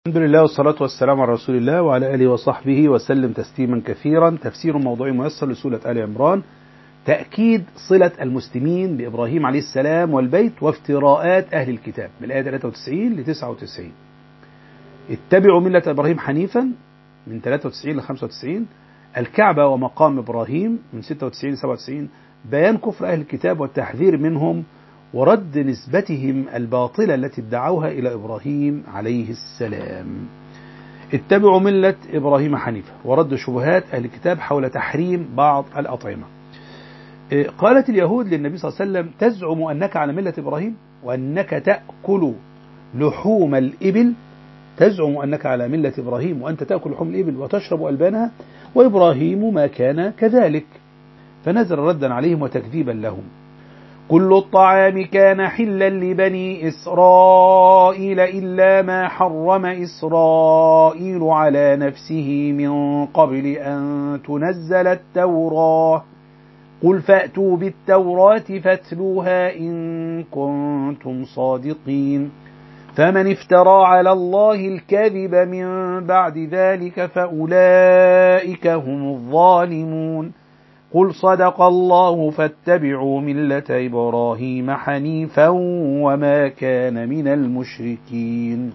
الحمد لله والصلاة والسلام على رسول الله وعلى آله وصحبه وسلم تسليما كثيرا. تفسير موضوعي ميسر لسورة آل عمران، تأكيد صلة المسلمين بإبراهيم عليه السلام والبيت وافتراءات أهل الكتاب من الآية 93 ل 99. اتبعوا ملة إبراهيم حنيفا من 93 ل 95، الكعبة ومقام إبراهيم من 96 ل 97، بيان كفر أهل الكتاب والتحذير منهم ورد نسبتهم الباطلة التي ادعوها إلى إبراهيم عليه السلام. اتبعوا ملة إبراهيم حنيفا ورد شبهات أهل الكتاب حول تحريم بعض الأطعمة. قالت اليهود للنبي صلى الله عليه وسلم: تزعم أنك على ملة إبراهيم وأنك تأكل لحوم الإبل، تزعم أنك على ملة إبراهيم وأنت تأكل لحوم الإبل وتشرب ألبانها، وإبراهيم ما كان كذلك. فنزل ردا عليهم وتكذيبا لهم: كل الطعام كان حلا لبني إسرائيل إلا ما حرم إسرائيل على نفسه من قبل أن تنزل التوراة، قل فأتوا بالتوراة فاتلوها إن كنتم صادقين، فمن افترى على الله الكذب من بعد ذلك فأولئك هم الظالمون، قل صدق الله فاتبعوا ملة إبراهيم حنيفا وما كان من المشركين.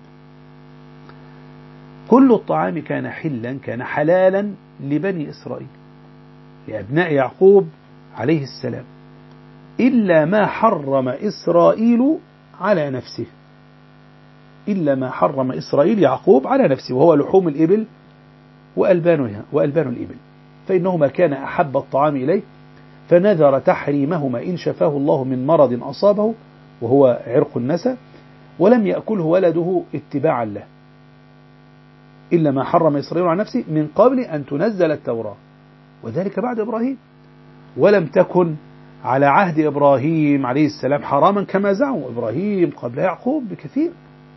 كل الطعام كان حلا، كان حلالا لبني إسرائيل، لأبناء يعقوب عليه السلام، إلا ما حرم إسرائيل على نفسه، إلا ما حرم إسرائيل يعقوب على نفسه، وهو لحوم الإبل وألبان الإبل، فإنهما كان أحب الطعام إليه، فنذر تحريمهما إن شفاه الله من مرض أصابه وهو عرق النسى، ولم يأكله ولده اتباعا له، إلا ما حرم إسرائيل على نفسه من قبل أن تنزل التوراة، وذلك بعد إبراهيم، ولم تكن على عهد إبراهيم عليه السلام حراما كما زعموا، إبراهيم قبل يعقوب بكثير.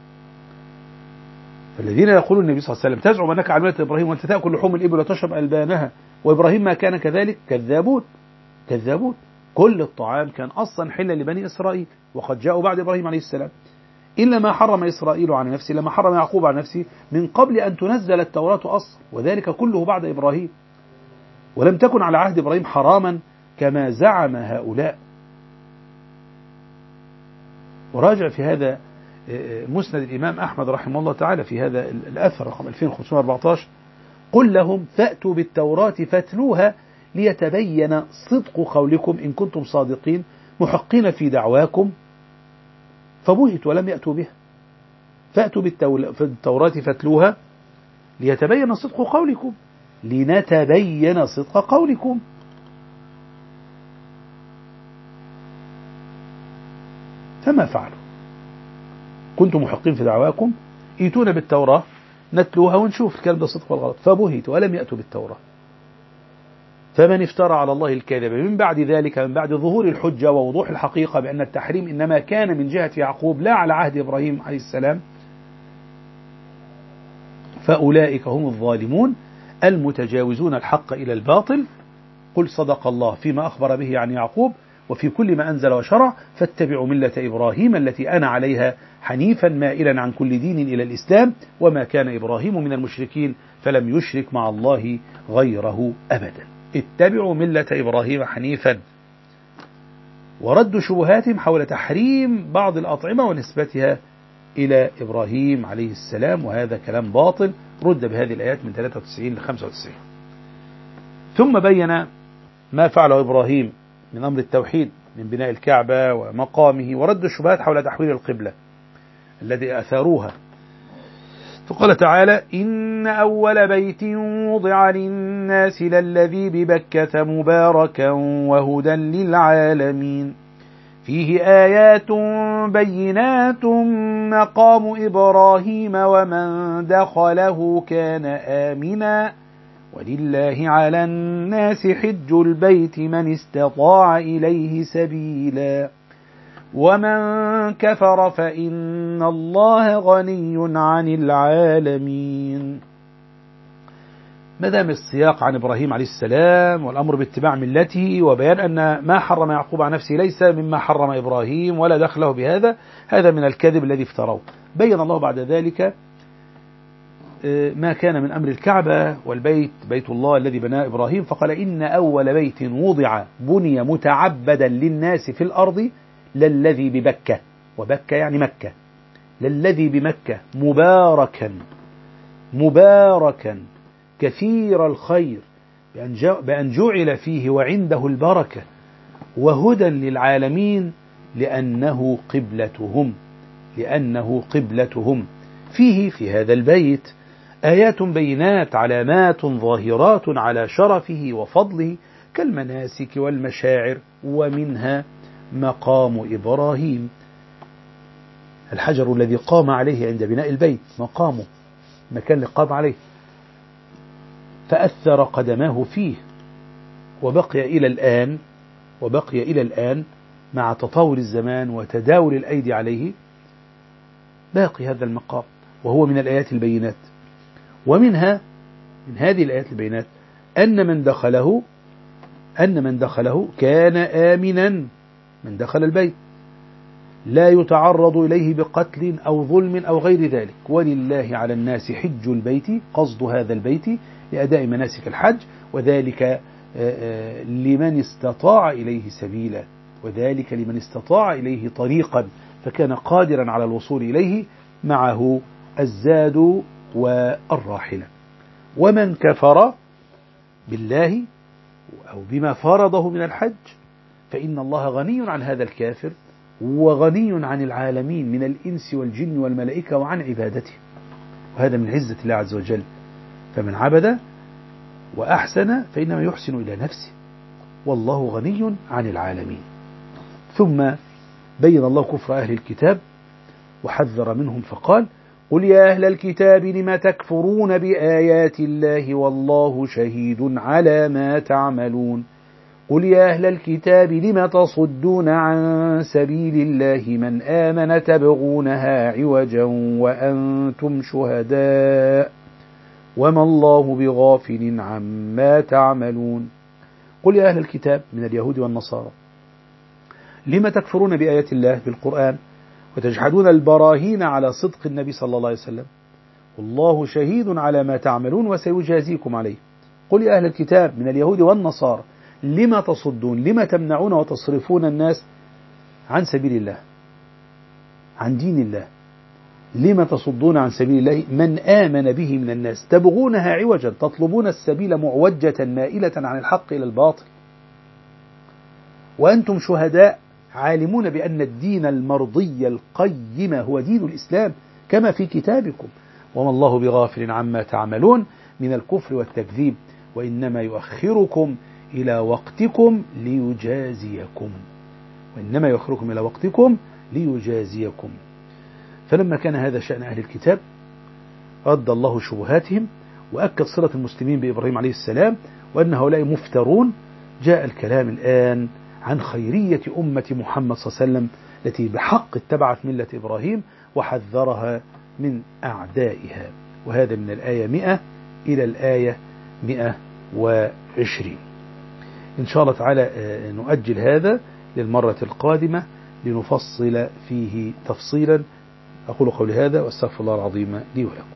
فالذين يقولون النبي صلى الله عليه وسلم: تزعم أنك على ملة إبراهيم وأنت تأكل لحوم الإبل وتشرب ألبانها وإبراهيم ما كان كذلك، كذابون. كل الطعام كان أصلا حلا لبني إسرائيل، وقد جاءوا بعد إبراهيم عليه السلام، إلا ما حرم إسرائيل على نفسه، إلا ما حرم يعقوب على نفسه من قبل أن تنزل التوراة أصلا، وذلك كله بعد إبراهيم، ولم تكن على عهد إبراهيم حراما كما زعم هؤلاء. وراجع في هذا مسند الإمام أحمد رحمه الله تعالى في هذا الأثر رقم 2514: قل لهم فأتوا بالتوراة فاتلوها ليتبين صدق قولكم إن كنتم صادقين محقين في دعواكم، فبهتوا ولم يأتوا بها. فأتوا بالتوراة فاتلوها ليتبين صدق قولكم، لنتبين صدق قولكم. فما فعلوا، كنتم محقين في دعواكم، ائتونا بالتوراة نتلوها ونشوف الكلام ده صدق والغلط، فبهتوا ولم يأتوا بالتوراة. فمن افترى على الله الكذب من بعد ذلك، من بعد ظهور الحجة ووضوح الحقيقة بأن التحريم إنما كان من جهة يعقوب لا على عهد إبراهيم عليه السلام، فأولئك هم الظالمون المتجاوزون الحق إلى الباطل. قل صدق الله فيما أخبر به عن يعقوب وفي كل ما أنزل وشرع، فاتبعوا ملة إبراهيم التي أنا عليها حنيفا مائلا عن كل دين إلى الإسلام، وما كان إبراهيم من المشركين فلم يشرك مع الله غيره أبدا. اتبعوا ملة إبراهيم حنيفا، ورد شبهاتهم حول تحريم بعض الأطعمة ونسبتها إلى إبراهيم عليه السلام، وهذا كلام باطل رد بهذه الآيات من 93 ل 95. ثم بين ما فعله إبراهيم من أمر التوحيد من بناء الكعبة ومقامه، ورد الشبهات حول تحويل القبلة الذي أثاروها. فقال تعالى: إن أول بيت وضع للناس للذي ببكة مباركا وهدى للعالمين، فيه آيات بينات مقام إبراهيم ومن دخله كان آمنا، ولله على الناس حج البيت من استطاع إليه سبيلا، ومن كفر فإن الله غني عن العالمين. ما دام السياق عن إبراهيم عليه السلام والأمر باتباع ملته وبيان أن ما حرم يعقوب على نفسه ليس مما حرم إبراهيم ولا دخله بهذا، هذا من الكذب الذي افتروه. بين الله بعد ذلك ما كان من أمر الكعبة والبيت بيت الله الذي بناه إبراهيم، فقال إن أول بيت وضع بني متعبدا للناس في الأرض للذي ببكة، وبكة يعني مكة، للذي بمكة مباركا كثير الخير بأن جعل فيه وعنده البركة وهدى للعالمين لأنه قبلتهم فيه في هذا البيت آيات بينات علامات ظاهرات على شرفه وفضله كالمناسك والمشاعر، ومنها مقام إبراهيم، الحجر الذي قام عليه عند بناء البيت، مقامه، مكان اللي قام عليه، فأثر قدماه فيه، وبقي إلى الآن مع تطور الزمان وتداول الأيدي عليه باقي هذا المقام، وهو من الآيات البينات. من هذه الآيات البينات أن من دخله كان آمنا، من دخل البيت لا يتعرض إليه بقتل أو ظلم أو غير ذلك. ولله على الناس حج البيت، قصد هذا البيت لأداء مناسك الحج، وذلك لمن استطاع إليه سبيلا، وذلك لمن استطاع إليه طريقا، فكان قادرا على الوصول إليه معه الزاد والراحلة. ومن كفر بالله أو بما فرضه من الحج فإن الله غني عن هذا الكافر، وغني عن العالمين من الإنس والجن والملائكة وعن عبادته، وهذا من عزة الله عز وجل. فمن عبد وأحسن فإنما يحسن إلى نفسه، والله غني عن العالمين. ثم بين الله كفر أهل الكتاب وحذر منهم فقال: قل يا أهل الكتاب لم تكفرون بآيات الله والله شهيد على ما تعملون. قل يا أهل الكتاب لم تصدون عن سبيل الله من آمن تبغونها عوجا وأنتم شهداء وما الله بغافل عما تعملون. قل يا أهل الكتاب من اليهود والنصارى لم تكفرون بآيات الله بالقرآن وتجحدون البراهين على صدق النبي صلى الله عليه وسلم، والله شهيد على ما تعملون وسيجازيكم عليه. قل يا أهل الكتاب من اليهود والنصارى لم تصدون، لم تمنعون وتصرفون الناس عن سبيل الله، عن دين الله، لم تصدون عن سبيل الله من آمن به من الناس تبغونها عوجا، تطلبون السبيل معوجة مائلة عن الحق إلى الباطل، وأنتم شهداء عالمون بأن الدين المرضي القيم هو دين الإسلام كما في كتابكم، وما الله بغافل عما تعملون من الكفر والتكذيب، وإنما يؤخركم إلى وقتكم ليجازيكم. فلما كان هذا شأن أهل الكتاب رد الله شبهاتهم وأكد صلة المسلمين بإبراهيم عليه السلام وأن هؤلاء مفترون. جاء الكلام الآن عن خيرية أمة محمد صلى الله عليه وسلم التي بحق اتبعت ملة إبراهيم وحذرها من أعدائها، وهذا من الآية 100 إلى الآية 120. إن شاء الله تعالى نؤجل هذا للمرة القادمة لنفصل فيه تفصيلا. أقول قولي هذا وأستغفر الله العظيم لي ولكم.